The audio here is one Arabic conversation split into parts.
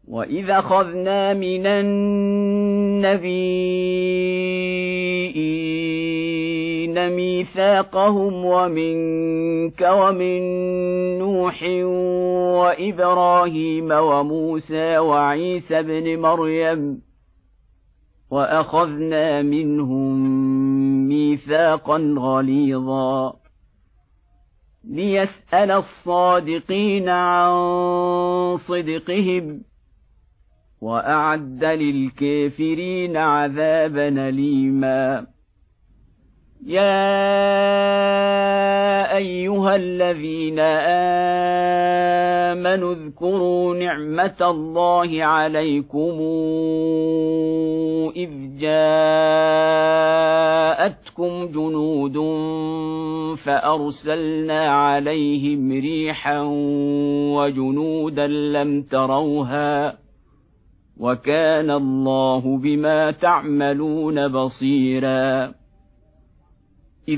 وإذا أخذنا من النبيين ميثاقهم ومنك ومن نوح وإبراهيم وموسى وعيسى بن مريم وأخذنا منهم ميثاقا غليظا ليسأل الصادقين عن صدقهم وأعد للكافرين عذابا أليما يا أيها الذين آمنوا اذكروا نعمة الله عليكم إذ جاءتكم جنود فأرسلنا عليهم ريحا وجنودا لم تروها وكان الله بما تعملون بصيرا إذ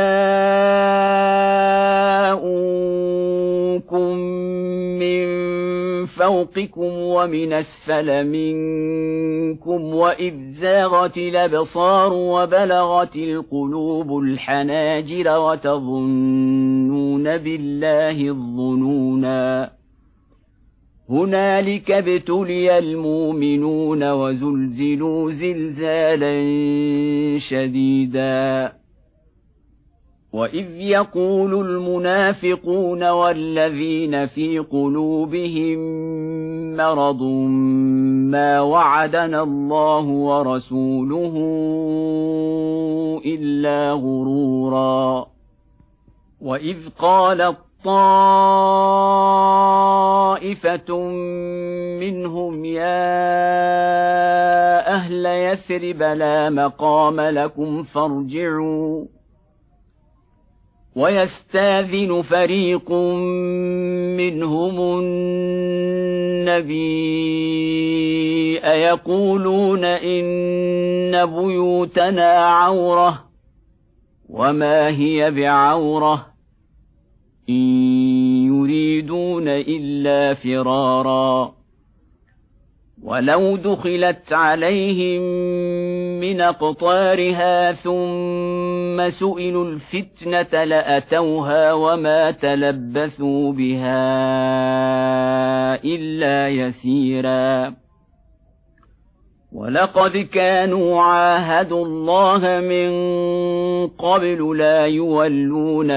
جاءوكم من فوقكم ومن أسفل منكم وإذ زاغت الأبصار وبلغت القلوب الحناجر وتظنون بالله الظنونا هنالك ابتلي المؤمنون وزلزلوا زلزالا شديدا وإذ يقول المنافقون والذين في قلوبهم مرض ما وعدنا الله ورسوله إلا غرورا وإذ قالت طائفة منهم يا أهل يثرب لا مقام لكم فارجعوا ويستاذن فريق منهم النبي يقولون إن بيوتنا عورة وما هي بعورة إن يريدون إلا فرارا ولو دخلت عليهم من أقطارها ثم سئلوا الفتنة لأتوها وما تلبثوا بها إلا يسيرا ولقد كانوا عاهدوا الله من قبل لا يولون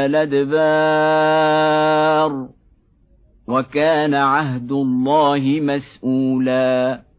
الأدبار وكان عهد الله مسؤولا